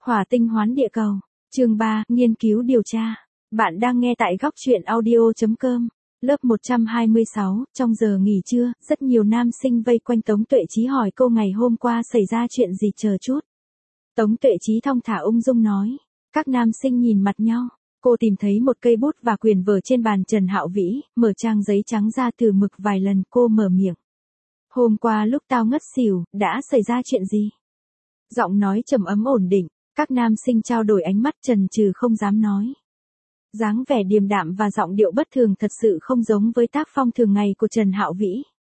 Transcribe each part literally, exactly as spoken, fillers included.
Hỏa tinh hoán địa cầu. Chương ba, nghiên cứu điều tra. Bạn đang nghe tại góc truyện audio chấm com. Lớp một trăm hai mươi sáu, trong giờ nghỉ trưa, rất nhiều nam sinh vây quanh Tống Tuệ Chí hỏi cô ngày hôm qua xảy ra chuyện gì chờ chút. Tống Tuệ Chí thong thả ung dung nói. Các nam sinh nhìn mặt nhau. Cô tìm thấy một cây bút và quyển vở trên bàn Trần Hạo Vĩ, mở trang giấy trắng ra từ mực vài lần cô mở miệng. Hôm qua lúc tao ngất xỉu, đã xảy ra chuyện gì? Giọng nói trầm ấm ổn định, các nam sinh trao đổi ánh mắt chần chừ không dám nói. Dáng vẻ điềm đạm và giọng điệu bất thường thật sự không giống với tác phong thường ngày của Trần Hạo Vĩ.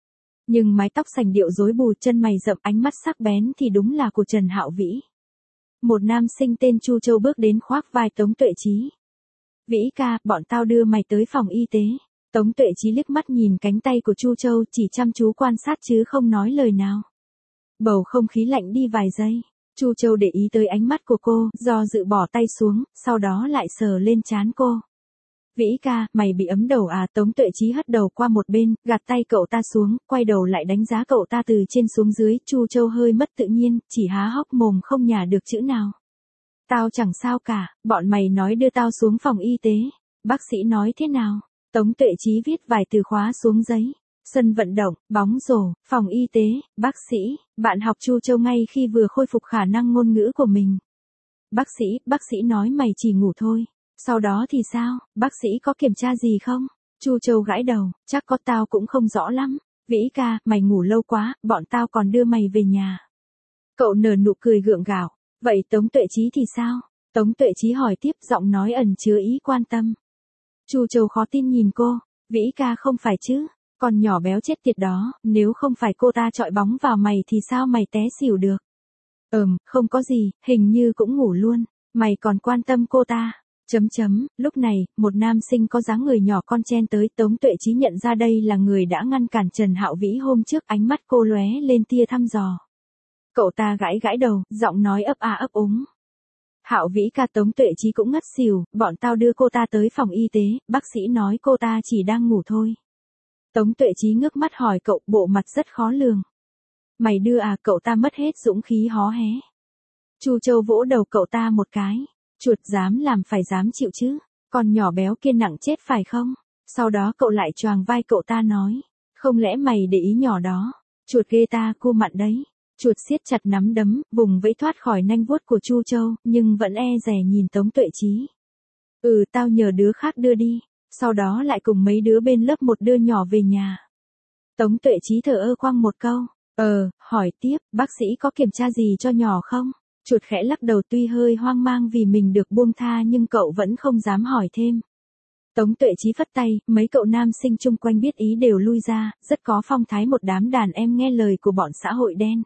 Nhưng mái tóc sành điệu rối bù, chân mày rậm, ánh mắt sắc bén thì đúng là của Trần Hạo Vĩ. Một nam sinh tên Chu Châu bước đến khoác vai Tống Tuệ Chí. Vĩ ca, bọn tao đưa mày tới phòng y tế. Tống Tuệ Chí liếc mắt nhìn cánh tay của Chu Châu, chỉ chăm chú quan sát chứ không nói lời nào. Bầu không khí lạnh đi vài giây. Chu Châu để ý tới ánh mắt của cô, do dự bỏ tay xuống, sau đó lại sờ lên trán cô. Vĩ ca, mày bị ấm đầu à? Tống Tuệ Chí hất đầu qua một bên, gạt tay cậu ta xuống, quay đầu lại đánh giá cậu ta từ trên xuống dưới. Chu Châu hơi mất tự nhiên, chỉ há hốc mồm không nhả được chữ nào. Tao chẳng sao cả, bọn mày nói đưa tao xuống phòng y tế. Bác sĩ nói thế nào? Tống Tuệ Chí viết vài từ khóa xuống giấy. Sân vận động, bóng rổ, phòng y tế, bác sĩ, bạn học. Chu Châu ngay khi vừa khôi phục khả năng ngôn ngữ của mình. Bác sĩ, bác sĩ nói mày chỉ ngủ thôi. Sau đó thì sao, bác sĩ có kiểm tra gì không? Chu Châu gãi đầu, chắc có, tao cũng không rõ lắm. Vĩ ca, mày ngủ lâu quá, bọn tao còn đưa mày về nhà. Cậu nở nụ cười gượng gạo. Vậy Tống Tuệ Chí thì sao? Tống Tuệ Chí hỏi tiếp, giọng nói ẩn chứa ý quan tâm. Chu Châu khó tin nhìn cô. Vĩ ca không phải chứ? Con nhỏ béo chết tiệt đó, nếu không phải cô ta chọi bóng vào mày thì sao mày té xỉu được? Ừm, không có gì, hình như cũng ngủ luôn. Mày còn quan tâm cô ta? Chấm chấm, lúc này, một nam sinh có dáng người nhỏ con chen tới. Tống Tuệ Chí nhận ra đây là người đã ngăn cản Trần Hạo Vĩ hôm trước, ánh mắt cô lóe lên tia thăm dò. Cậu ta gãi gãi đầu, giọng nói ấp a ấp úng. Hạo Vĩ ca, Tống Tuệ Chí cũng ngất xỉu, bọn tao đưa cô ta tới phòng y tế, bác sĩ nói cô ta chỉ đang ngủ thôi. Tống Tuệ Chí ngước mắt hỏi cậu, bộ mặt rất khó lường. Mày đưa à? Cậu ta mất hết dũng khí hó hé. Chu Châu vỗ đầu cậu ta một cái. Chuột dám làm phải dám chịu chứ. Con nhỏ béo kia nặng chết phải không? Sau đó cậu lại choàng vai cậu ta nói. Không lẽ mày để ý nhỏ đó? Chuột ghê ta, cô mặn đấy. Chuột siết chặt nắm đấm, vùng vẫy thoát khỏi nanh vuốt của Chu Châu, nhưng vẫn e dè nhìn Tống Tuệ Chí. Ừ, tao nhờ đứa khác đưa đi. Sau đó lại cùng mấy đứa bên lớp một đưa nhỏ về nhà. Tống Tuệ Chí thở ơ khoang một câu. Ờ, hỏi tiếp, bác sĩ có kiểm tra gì cho nhỏ không? Chuột khẽ lắc đầu, tuy hơi hoang mang vì mình được buông tha nhưng cậu vẫn không dám hỏi thêm. Tống Tuệ Chí phất tay, mấy cậu nam sinh chung quanh biết ý đều lui ra, rất có phong thái một đám đàn em nghe lời của bọn xã hội đen.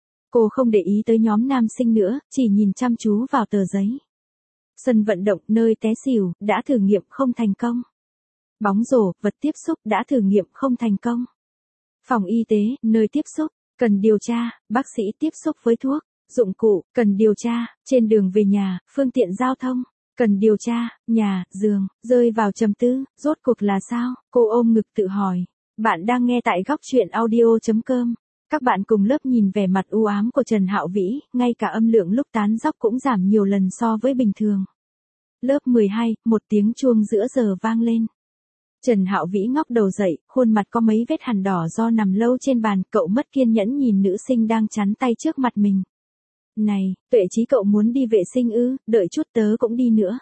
Cô không để ý tới nhóm nam sinh nữa, chỉ nhìn chăm chú vào tờ giấy. Sân vận động, nơi té xỉu, đã thử nghiệm không thành công. Bóng rổ, vật tiếp xúc, đã thử nghiệm không thành công. Phòng y tế, nơi tiếp xúc, cần điều tra, bác sĩ tiếp xúc với thuốc, dụng cụ, cần điều tra, trên đường về nhà, phương tiện giao thông, cần điều tra, nhà, giường. Rơi vào trầm tư, rốt cuộc là sao? Cô ôm ngực tự hỏi. Bạn đang nghe tại góc truyện audio chấm com. Các bạn cùng lớp nhìn vẻ mặt u ám của Trần Hạo Vĩ, ngay cả âm lượng lúc tán dóc cũng giảm nhiều lần so với bình thường. Lớp mười hai, một tiếng chuông giữa giờ vang lên. Trần Hạo Vĩ ngóc đầu dậy, khuôn mặt có mấy vết hằn đỏ do nằm lâu trên bàn, cậu mất kiên nhẫn nhìn nữ sinh đang chắn tay trước mặt mình. Này, Tuệ Chí, cậu muốn đi vệ sinh ư? Đợi chút tớ cũng đi nữa.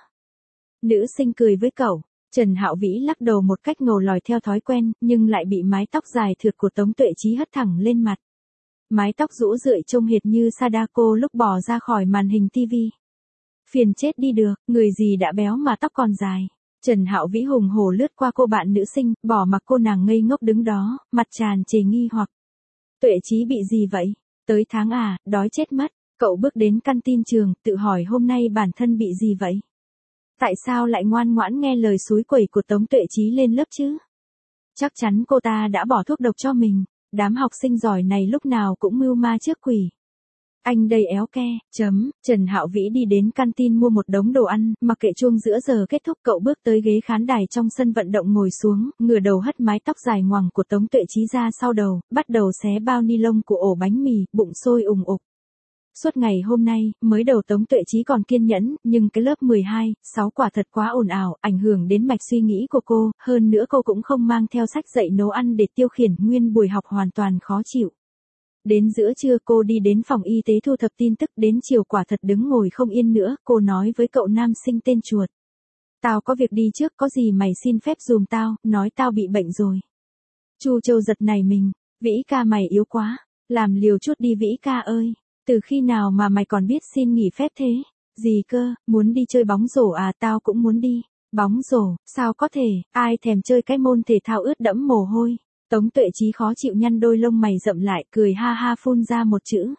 Nữ sinh cười với cậu. Trần Hạo Vĩ lắc đầu một cách ngầu lòi theo thói quen, nhưng lại bị mái tóc dài thượt của Tống Tuệ Chí hất thẳng lên mặt. Mái tóc rũ rượi trông hệt như Sadako lúc bỏ ra khỏi màn hình tivi. Phiền chết đi được, người gì đã béo mà tóc còn dài. Trần Hạo Vĩ hùng hổ lướt qua cô bạn nữ sinh, bỏ mặc cô nàng ngây ngốc đứng đó, mặt tràn trề nghi hoặc. Tuệ Chí bị gì vậy? Tới tháng à, đói chết mất. Cậu bước đến căn tin trường, tự hỏi hôm nay bản thân bị gì vậy? Tại sao lại ngoan ngoãn nghe lời xúi quẩy của Tống Tuệ Chí lên lớp chứ? Chắc chắn cô ta đã bỏ thuốc độc cho mình. Đám học sinh giỏi này lúc nào cũng mưu ma trước quỷ. Anh đây éo ke, chấm. Trần Hạo Vĩ đi đến canteen mua một đống đồ ăn, mặc kệ chuông giữa giờ kết thúc, cậu bước tới ghế khán đài trong sân vận động ngồi xuống, ngửa đầu hất mái tóc dài ngoằng của Tống Tuệ Chí ra sau đầu, bắt đầu xé bao ni lông của ổ bánh mì, bụng sôi ùng ục. Suốt ngày hôm nay, mới đầu Tống Tuệ Chí còn kiên nhẫn, nhưng cái lớp mười hai, sáu quả thật quá ồn ào, ảnh hưởng đến mạch suy nghĩ của cô, hơn nữa cô cũng không mang theo sách dạy nấu ăn để tiêu khiển, nguyên buổi học hoàn toàn khó chịu. Đến giữa trưa cô đi đến phòng y tế thu thập tin tức, đến chiều quả thật đứng ngồi không yên nữa, cô nói với cậu nam sinh tên Chuột. Tao có việc đi trước, có gì mày xin phép giùm tao, nói tao bị bệnh rồi. Chu Châu giật nảy mình, Vĩ ca mày yếu quá, làm liều chút đi Vĩ ca ơi, từ khi nào mà mày còn biết xin nghỉ phép thế? Gì cơ, muốn đi chơi bóng rổ à? Tao cũng muốn đi. Bóng rổ, sao có thể, ai thèm chơi cái môn thể thao ướt đẫm mồ hôi. Tống Tuệ Chí khó chịu nhăn đôi lông mày rậm lại, cười ha ha phun ra một chữ.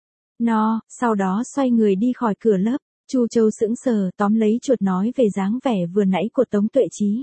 No, sau đó xoay người đi khỏi cửa lớp. Chu Châu sững sờ, tóm lấy Chuột nói về dáng vẻ vừa nãy của Tống Tuệ Chí.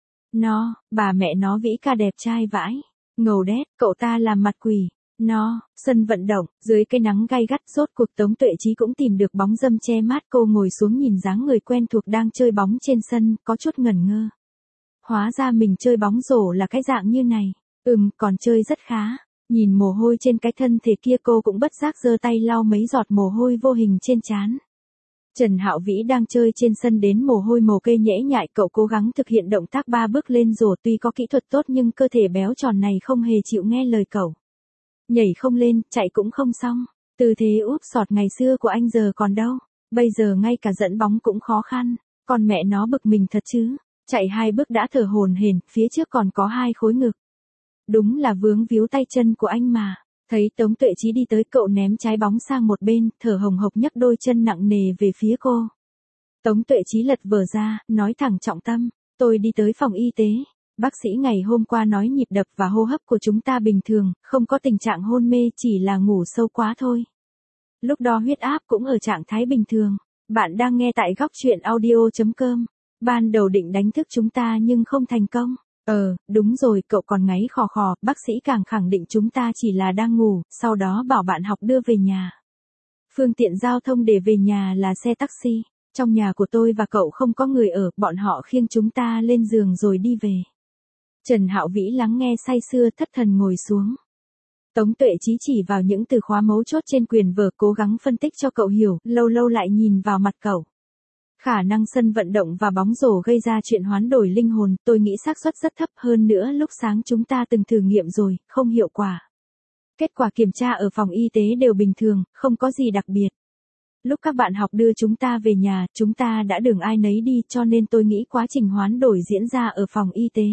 No, bà mẹ nó Vĩ ca đẹp trai vãi. Ngầu đét, cậu ta làm mặt quỷ. No, sân vận động, dưới cái nắng gay gắt, rốt cuộc Tống Tuệ Chí cũng tìm được bóng râm che mát, cô ngồi xuống nhìn dáng người quen thuộc đang chơi bóng trên sân, có chút ngẩn ngơ. Hóa ra mình chơi bóng rổ là cái dạng như này. Ừm, còn chơi rất khá. Nhìn mồ hôi trên cái thân thể kia cô cũng bất giác giơ tay lau mấy giọt mồ hôi vô hình trên trán. Trần Hạo Vĩ đang chơi trên sân đến mồ hôi mồ kê nhễ nhại, cậu cố gắng thực hiện động tác ba bước lên rổ, tuy có kỹ thuật tốt nhưng cơ thể béo tròn này không hề chịu nghe lời cậu. Nhảy không lên, chạy cũng không xong. Tư thế úp sọt ngày xưa của anh giờ còn đâu. Bây giờ ngay cả dẫn bóng cũng khó khăn. Còn mẹ nó bực mình thật chứ. Chạy hai bước đã thở hổn hển, phía trước còn có hai khối ngực. Đúng là vướng víu tay chân của anh mà. Thấy Tống Tuệ Chí đi tới, cậu ném trái bóng sang một bên, thở hồng hộc nhấc đôi chân nặng nề về phía cô. Tống Tuệ Chí lật vở ra, nói thẳng trọng tâm. Tôi đi tới phòng y tế. Bác sĩ ngày hôm qua nói nhịp đập và hô hấp của chúng ta bình thường, không có tình trạng hôn mê, chỉ là ngủ sâu quá thôi. Lúc đó huyết áp cũng ở trạng thái bình thường. Bạn đang nghe tại góc truyện audio chấm com. Ban đầu định đánh thức chúng ta nhưng không thành công. Ờ, đúng rồi, cậu còn ngáy khò khò, bác sĩ càng khẳng định chúng ta chỉ là đang ngủ, sau đó bảo bạn học đưa về nhà. Phương tiện giao thông để về nhà là xe taxi. Trong nhà của tôi và cậu không có người ở, bọn họ khiêng chúng ta lên giường rồi đi về. Trần Hạo Vĩ lắng nghe say sưa, thất thần ngồi xuống. Tống Tuệ Chí chỉ vào những từ khóa mấu chốt trên quyền vở, cố gắng phân tích cho cậu hiểu, lâu lâu lại nhìn vào mặt cậu. Khả năng sân vận động và bóng rổ gây ra chuyện hoán đổi linh hồn, tôi nghĩ xác suất rất thấp, hơn nữa lúc sáng chúng ta từng thử nghiệm rồi, không hiệu quả. Kết quả kiểm tra ở phòng y tế đều bình thường, không có gì đặc biệt. Lúc các bạn học đưa chúng ta về nhà, chúng ta đã đường ai nấy đi, cho nên tôi nghĩ quá trình hoán đổi diễn ra ở phòng y tế.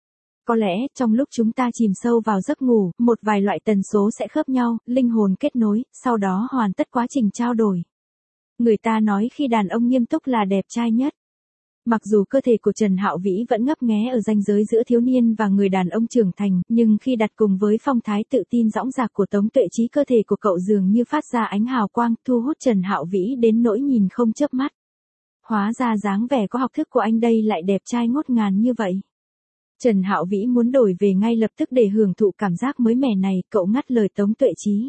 Có lẽ, trong lúc chúng ta chìm sâu vào giấc ngủ, một vài loại tần số sẽ khớp nhau, linh hồn kết nối, sau đó hoàn tất quá trình trao đổi. Người ta nói khi đàn ông nghiêm túc là đẹp trai nhất. Mặc dù cơ thể của Trần Hạo Vĩ vẫn ngấp nghé ở ranh giới giữa thiếu niên và người đàn ông trưởng thành, nhưng khi đặt cùng với phong thái tự tin dõng dạc của Tống Tuệ Chí, cơ thể của cậu dường như phát ra ánh hào quang, thu hút Trần Hạo Vĩ đến nỗi nhìn không chớp mắt. Hóa ra dáng vẻ có học thức của anh đây lại đẹp trai ngút ngàn như vậy. Trần Hạo Vĩ muốn đổi về ngay lập tức để hưởng thụ cảm giác mới mẻ này, cậu ngắt lời Tống Tuệ Chí.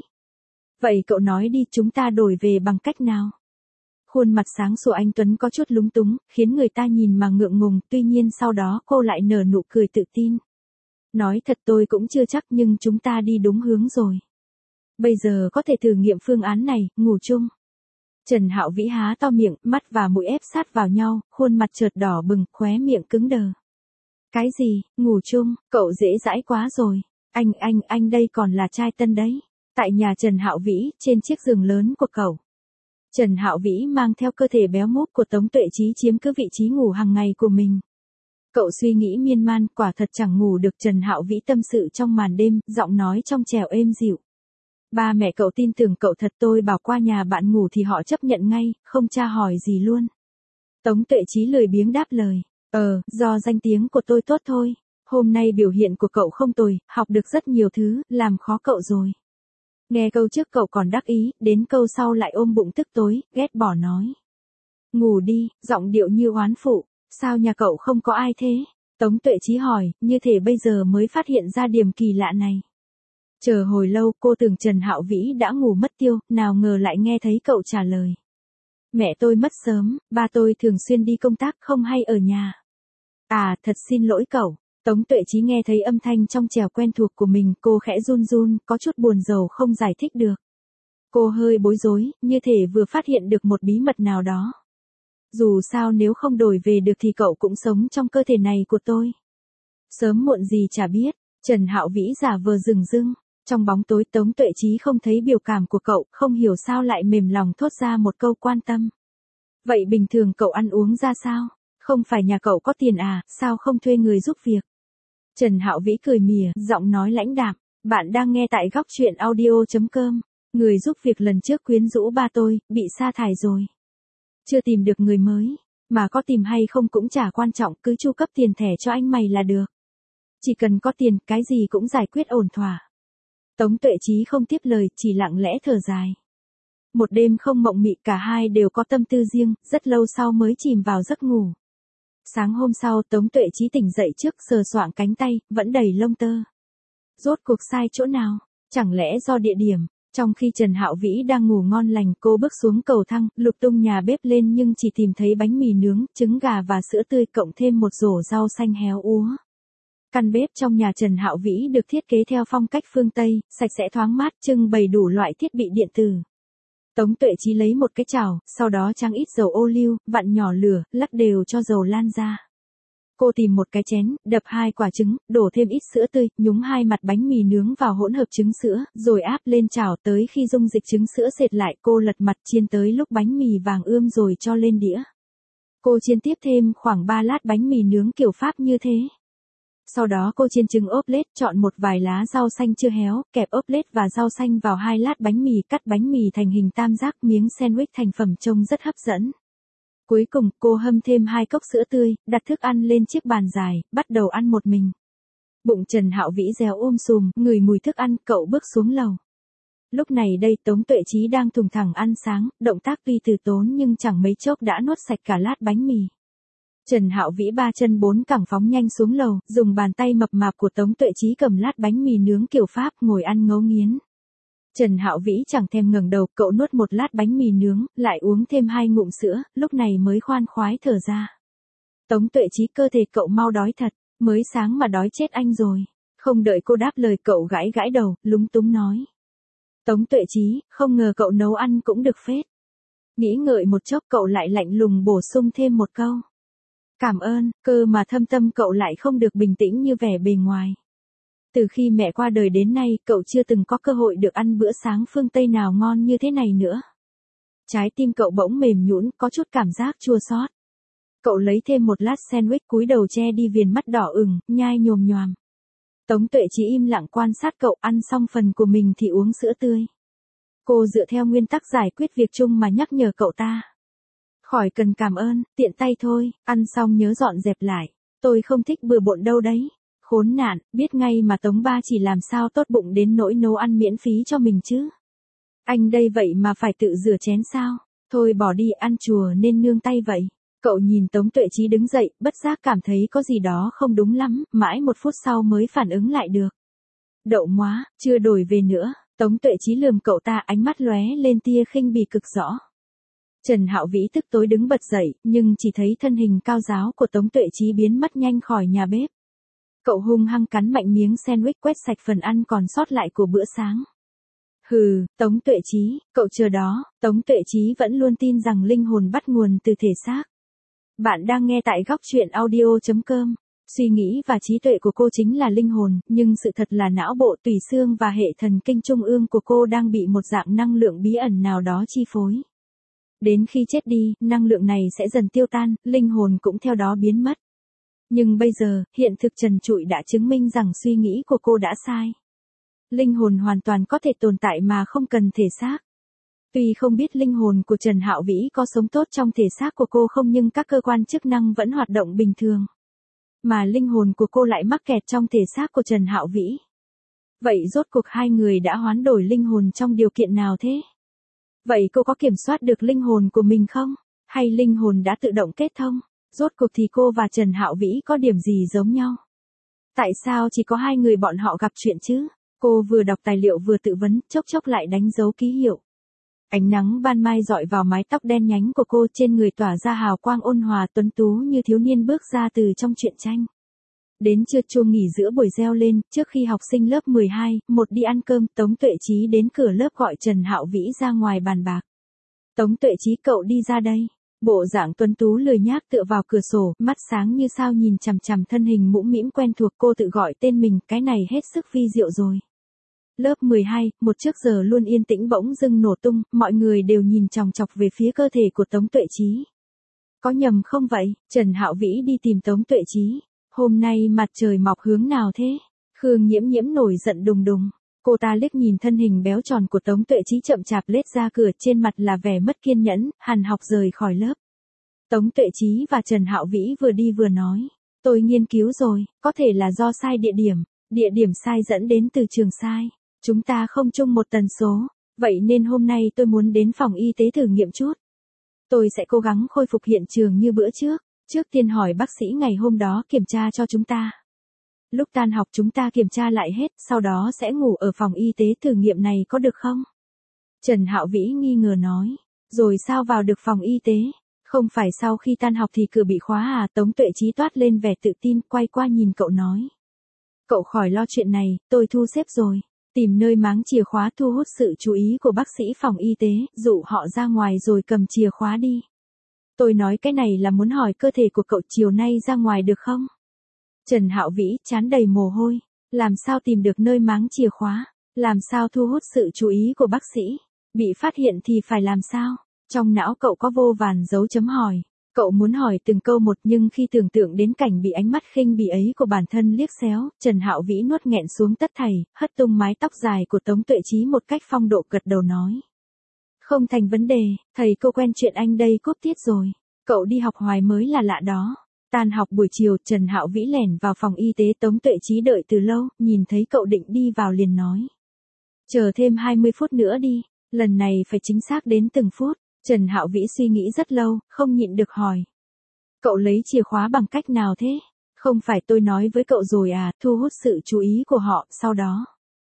Vậy cậu nói đi, chúng ta đổi về bằng cách nào? Khuôn mặt sáng sủa anh Tuấn có chút lúng túng, khiến người ta nhìn mà ngượng ngùng, tuy nhiên sau đó cô lại nở nụ cười tự tin. Nói thật tôi cũng chưa chắc, nhưng chúng ta đi đúng hướng rồi. Bây giờ có thể thử nghiệm phương án này, ngủ chung. Trần Hạo Vĩ há to miệng, mắt và mũi ép sát vào nhau, khuôn mặt chợt đỏ bừng, khóe miệng cứng đờ. Cái gì, ngủ chung, cậu dễ dãi quá rồi. Anh, anh, anh đây còn là trai tân đấy. Tại nhà Trần Hạo Vĩ, trên chiếc giường lớn của cậu. Trần Hạo Vĩ mang theo cơ thể béo múp của Tống Tuệ Chí chiếm cứ vị trí ngủ hàng ngày của mình. Cậu suy nghĩ miên man, quả thật chẳng ngủ được. Trần Hạo Vĩ tâm sự trong màn đêm, giọng nói trong trẻo êm dịu. Ba mẹ cậu tin tưởng cậu thật, tôi bảo qua nhà bạn ngủ thì họ chấp nhận ngay, không tra hỏi gì luôn. Tống Tuệ Chí lười biếng đáp lời. Ờ, do danh tiếng của tôi tốt thôi. Hôm nay biểu hiện của cậu không tồi, học được rất nhiều thứ, làm khó cậu rồi. Nghe câu trước cậu còn đắc ý, đến câu sau lại ôm bụng tức tối, ghét bỏ nói. Ngủ đi, giọng điệu như oán phụ, sao nhà cậu không có ai thế? Tống Tuệ Chí hỏi, như thể bây giờ mới phát hiện ra điểm kỳ lạ này. Chờ hồi lâu cô tưởng Trần Hạo Vĩ đã ngủ mất tiêu, nào ngờ lại nghe thấy cậu trả lời. Mẹ tôi mất sớm, ba tôi thường xuyên đi công tác không hay ở nhà. À, thật xin lỗi cậu. Tống Tuệ Chí nghe thấy âm thanh trong trẻo quen thuộc của mình, cô khẽ run run, có chút buồn rầu không giải thích được. Cô hơi bối rối, như thể vừa phát hiện được một bí mật nào đó. Dù sao nếu không đổi về được thì cậu cũng sống trong cơ thể này của tôi. Sớm muộn gì chả biết, Trần Hạo Vĩ giả vờ rừng rưng. Trong bóng tối Tống Tuệ Chí không thấy biểu cảm của cậu, không hiểu sao lại mềm lòng thốt ra một câu quan tâm. Vậy bình thường cậu ăn uống ra sao? Không phải nhà cậu có tiền à, sao không thuê người giúp việc? Trần Hạo Vĩ cười mỉa, giọng nói lãnh đạm. Bạn đang nghe tại góc truyện audio chấm com. Người giúp việc lần trước quyến rũ ba tôi, bị sa thải rồi. Chưa tìm được người mới, mà có tìm hay không cũng chả quan trọng, cứ chu cấp tiền thẻ cho anh mày là được. Chỉ cần có tiền, cái gì cũng giải quyết ổn thỏa. Tống Tuệ Chí không tiếp lời, chỉ lặng lẽ thở dài. Một đêm không mộng mị, cả hai đều có tâm tư riêng, rất lâu sau mới chìm vào giấc ngủ. Sáng hôm sau Tống Tuệ Chí tỉnh dậy trước sờ soạng cánh tay, vẫn đầy lông tơ. Rốt cuộc sai chỗ nào? Chẳng lẽ do địa điểm? Trong khi Trần Hạo Vĩ đang ngủ ngon lành, cô bước xuống cầu thang, lục tung nhà bếp lên nhưng chỉ tìm thấy bánh mì nướng, trứng gà và sữa tươi cộng thêm một rổ rau xanh héo úa. Căn bếp trong nhà Trần Hạo Vĩ được thiết kế theo phong cách phương Tây, sạch sẽ thoáng mát, trưng bày đủ loại thiết bị điện tử. Tống Tuệ Chí lấy một cái chảo, sau đó tráng ít dầu ô liu, vặn nhỏ lửa, lắc đều cho dầu lan ra. Cô tìm một cái chén, đập hai quả trứng, đổ thêm ít sữa tươi, nhúng hai mặt bánh mì nướng vào hỗn hợp trứng sữa, rồi áp lên chảo tới khi dung dịch trứng sữa sệt lại, cô lật mặt chiên tới lúc bánh mì vàng ươm rồi cho lên đĩa. Cô chiên tiếp thêm khoảng ba lát bánh mì nướng kiểu Pháp như thế. Sau đó cô chiên trứng ốp lết, chọn một vài lá rau xanh chưa héo, kẹp ốp lết và rau xanh vào hai lát bánh mì, cắt bánh mì thành hình tam giác, miếng sandwich thành phẩm trông rất hấp dẫn. Cuối cùng, cô hâm thêm hai cốc sữa tươi, đặt thức ăn lên chiếc bàn dài, bắt đầu ăn một mình. Bụng Trần Hạo Vĩ réo um sùm, ngửi mùi thức ăn, cậu bước xuống lầu. Lúc này đây Tống Tuệ Chí đang thùng thẳng ăn sáng, động tác tuy từ tốn nhưng chẳng mấy chốc đã nuốt sạch cả lát bánh mì. Trần Hạo Vĩ ba chân bốn cẳng phóng nhanh xuống lầu, dùng bàn tay mập mạp của Tống Tuệ Chí cầm lát bánh mì nướng kiểu Pháp, ngồi ăn ngấu nghiến. Trần Hạo Vĩ chẳng thèm ngẩng đầu, cậu nuốt một lát bánh mì nướng, lại uống thêm hai ngụm sữa, lúc này mới khoan khoái thở ra. Tống Tuệ Chí, cơ thể cậu mau đói thật, mới sáng mà đói chết anh rồi. Không đợi cô đáp lời, cậu gãi gãi đầu, lúng túng nói. Tống Tuệ Chí, không ngờ cậu nấu ăn cũng được phết. Nghĩ ngợi một chốc, cậu lại lạnh lùng bổ sung thêm một câu. Cảm ơn, cơ mà thâm tâm cậu lại không được bình tĩnh như vẻ bề ngoài. Từ khi mẹ qua đời đến nay, cậu chưa từng có cơ hội được ăn bữa sáng phương Tây nào ngon như thế này nữa. Trái tim cậu bỗng mềm nhũn, có chút cảm giác chua xót. Cậu lấy thêm một lát sandwich, cúi đầu che đi viền mắt đỏ ửng, nhai nhồm nhoàm. Tống Tuệ Chí im lặng quan sát cậu, ăn xong phần của mình thì uống sữa tươi. Cô dựa theo nguyên tắc giải quyết việc chung mà nhắc nhở cậu ta. Khỏi cần cảm ơn, tiện tay thôi, ăn xong nhớ dọn dẹp lại. Tôi không thích bừa bộn đâu đấy. Khốn nạn, biết ngay mà Tống ba chỉ làm sao tốt bụng đến nỗi nấu ăn miễn phí cho mình chứ. Anh đây vậy mà phải tự rửa chén sao? Thôi bỏ đi, ăn chùa nên nương tay vậy. Cậu nhìn Tống Tuệ Chí đứng dậy, bất giác cảm thấy có gì đó không đúng lắm, mãi một phút sau mới phản ứng lại được. Đậu móa, chưa đổi về nữa. Tống Tuệ Chí lườm cậu ta, ánh mắt lóe lên tia khinh bỉ cực rõ. Trần Hạo Vĩ tức tối đứng bật dậy, nhưng chỉ thấy thân hình cao ráo của Tống Tuệ Chí biến mất nhanh khỏi nhà bếp. Cậu hung hăng cắn mạnh miếng sandwich, quét sạch phần ăn còn sót lại của bữa sáng. Hừ, Tống Tuệ Chí, cậu chờ đó. Tống Tuệ Chí vẫn luôn tin rằng linh hồn bắt nguồn từ thể xác. Bạn đang nghe tại góc truyện audio chấm com. Suy nghĩ và trí tuệ của cô chính là linh hồn, nhưng sự thật là não bộ, tủy xương và hệ thần kinh trung ương của cô đang bị một dạng năng lượng bí ẩn nào đó chi phối. Đến khi chết đi, năng lượng này sẽ dần tiêu tan, linh hồn cũng theo đó biến mất. Nhưng bây giờ, hiện thực trần trụi đã chứng minh rằng suy nghĩ của cô đã sai. Linh hồn hoàn toàn có thể tồn tại mà không cần thể xác. Tuy không biết linh hồn của Trần Hạo Vĩ có sống tốt trong thể xác của cô không, nhưng các cơ quan chức năng vẫn hoạt động bình thường. Mà linh hồn của cô lại mắc kẹt trong thể xác của Trần Hạo Vĩ. Vậy rốt cuộc hai người đã hoán đổi linh hồn trong điều kiện nào thế? Vậy cô có kiểm soát được linh hồn của mình không? Hay linh hồn đã tự động kết thông? Rốt cuộc thì cô và Trần Hạo Vĩ có điểm gì giống nhau? Tại sao chỉ có hai người bọn họ gặp chuyện chứ? Cô vừa đọc tài liệu vừa tự vấn, chốc chốc lại đánh dấu ký hiệu. Ánh nắng ban mai dọi vào mái tóc đen nhánh của cô, trên người tỏa ra hào quang ôn hòa tuấn tú như thiếu niên bước ra từ trong truyện tranh. Đến trưa chuông nghỉ giữa buổi reo lên, trước khi học sinh lớp mười hai, một đi ăn cơm, Tống Tuệ Chí đến cửa lớp gọi Trần Hạo Vĩ ra ngoài bàn bạc. Tống Tuệ Chí cậu đi ra đây. Bộ dạng tuấn tú lười nhác tựa vào cửa sổ, mắt sáng như sao nhìn chằm chằm thân hình mũm mĩm quen thuộc, cô tự gọi tên mình, cái này hết sức vi diệu rồi. Lớp mười hai, một trước giờ luôn yên tĩnh bỗng dưng nổ tung, mọi người đều nhìn chòng chọc về phía cơ thể của Tống Tuệ Chí. Có nhầm không vậy? Trần Hạo Vĩ đi tìm Tống Tuệ Chí. Hôm nay mặt trời mọc hướng nào thế? Khương Nhiễm Nhiễm nổi giận đùng đùng. Cô ta liếc nhìn thân hình béo tròn của Tống Tuệ Chí chậm chạp lết ra cửa, trên mặt là vẻ mất kiên nhẫn, hằn học rời khỏi lớp. Tống Tuệ Chí và Trần Hạo Vĩ vừa đi vừa nói. Tôi nghiên cứu rồi, có thể là do sai địa điểm. Địa điểm sai dẫn đến từ trường sai. Chúng ta không chung một tần số. Vậy nên hôm nay tôi muốn đến phòng y tế thử nghiệm chút. Tôi sẽ cố gắng khôi phục hiện trường như bữa trước. Trước tiên hỏi bác sĩ ngày hôm đó kiểm tra cho chúng ta. Lúc tan học chúng ta kiểm tra lại hết, sau đó sẽ ngủ ở phòng y tế thử nghiệm này có được không? Trần Hạo Vĩ nghi ngờ nói. Rồi sao vào được phòng y tế? Không phải sau khi tan học thì cửa bị khóa à? Tống Tuệ Chí toát lên vẻ tự tin, quay qua nhìn cậu nói. Cậu khỏi lo chuyện này, tôi thu xếp rồi. Tìm nơi máng chìa khóa thu hút sự chú ý của bác sĩ phòng y tế, dụ họ ra ngoài rồi cầm chìa khóa đi. Tôi nói cái này là muốn hỏi cơ thể của cậu chiều nay ra ngoài được không? Trần Hạo Vĩ trán đầy mồ hôi. Làm sao tìm được nơi máng chìa khóa? Làm sao thu hút sự chú ý của bác sĩ? Bị phát hiện thì phải làm sao? Trong não cậu có vô vàn dấu chấm hỏi. Cậu muốn hỏi từng câu một, nhưng khi tưởng tượng đến cảnh bị ánh mắt khinh bỉ ấy của bản thân liếc xéo, Trần Hạo Vĩ nuốt nghẹn xuống tất thảy, hất tung mái tóc dài của Tống Tuệ Chí một cách phong độ, gật đầu nói. Không thành vấn đề, thầy cô quen chuyện anh đây cúp tiết rồi. Cậu đi học hoài mới là lạ đó. Tan học buổi chiều, Trần Hạo Vĩ lẻn vào phòng y tế. Tống Tuệ Chí đợi từ lâu, nhìn thấy cậu định đi vào liền nói. Chờ thêm hai mươi phút nữa đi, lần này phải chính xác đến từng phút. Trần Hạo Vĩ suy nghĩ rất lâu, không nhịn được hỏi. Cậu lấy chìa khóa bằng cách nào thế? Không phải tôi nói với cậu rồi à, thu hút sự chú ý của họ, sau đó.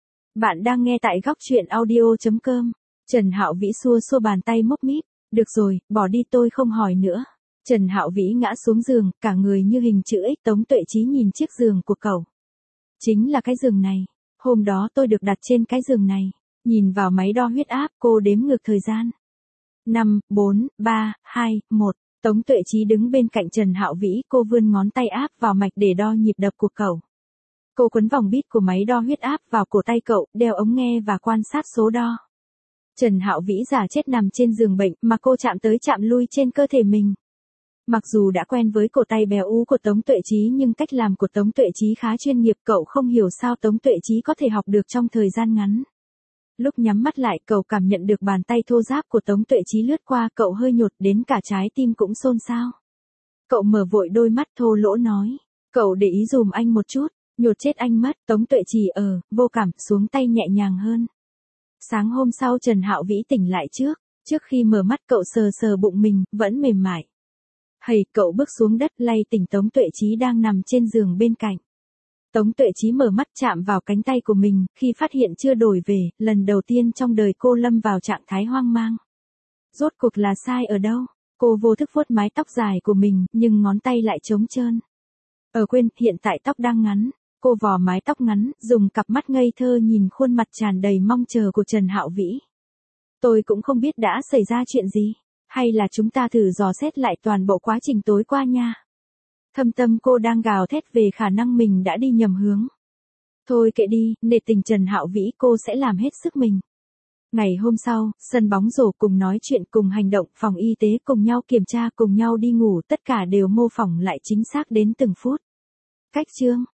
Bạn đang nghe tại góc truyện audio chấm com. Trần Hạo Vĩ xua xua bàn tay mốc míp. Được rồi, bỏ đi, tôi không hỏi nữa. Trần Hạo Vĩ ngã xuống giường, cả người như hình chữ X. Tống Tuệ Chí nhìn chiếc giường của cậu. Chính là cái giường này. Hôm đó tôi được đặt trên cái giường này. Nhìn vào máy đo huyết áp, cô đếm ngược thời gian. năm, bốn, ba, hai, một. Tống Tuệ Chí đứng bên cạnh Trần Hạo Vĩ, cô vươn ngón tay áp vào mạch để đo nhịp đập của cậu. Cô quấn vòng bít của máy đo huyết áp vào cổ tay cậu, đeo ống nghe và quan sát số đo. Trần Hạo Vĩ giả chết nằm trên giường bệnh mà cô chạm tới chạm lui trên cơ thể mình. Mặc dù đã quen với cổ tay béo ú của Tống Tuệ Chí nhưng cách làm của Tống Tuệ Chí khá chuyên nghiệp, cậu không hiểu sao Tống Tuệ Chí có thể học được trong thời gian ngắn. Lúc nhắm mắt lại, cậu cảm nhận được bàn tay thô ráp của Tống Tuệ Chí lướt qua, cậu hơi nhột đến cả trái tim cũng xôn xao. Cậu mở vội đôi mắt thô lỗ nói, cậu để ý dùm anh một chút, nhột chết anh mất. Tống Tuệ Chí ở, vô cảm, xuống tay nhẹ nhàng hơn. Sáng hôm sau Trần Hạo Vĩ tỉnh lại trước, trước khi mở mắt cậu sờ sờ bụng mình, vẫn mềm mại. Hầy, cậu bước xuống đất lay tỉnh Tống Tuệ Chí đang nằm trên giường bên cạnh. Tống Tuệ Chí mở mắt chạm vào cánh tay của mình, khi phát hiện chưa đổi về, lần đầu tiên trong đời cô lâm vào trạng thái hoang mang. Rốt cuộc là sai ở đâu? Cô vô thức vuốt mái tóc dài của mình, nhưng ngón tay lại trống trơn. Ở quên, hiện tại tóc đang ngắn. Cô vò mái tóc ngắn, dùng cặp mắt ngây thơ nhìn khuôn mặt tràn đầy mong chờ của Trần Hạo Vĩ. Tôi cũng không biết đã xảy ra chuyện gì, hay là chúng ta thử dò xét lại toàn bộ quá trình tối qua nha. Thâm tâm cô đang gào thét về khả năng mình đã đi nhầm hướng. Thôi kệ đi, nể tình Trần Hạo Vĩ, cô sẽ làm hết sức mình. Ngày hôm sau, sân bóng rổ, cùng nói chuyện, cùng hành động, phòng y tế, cùng nhau kiểm tra, cùng nhau đi ngủ, tất cả đều mô phỏng lại chính xác đến từng phút. Cách chương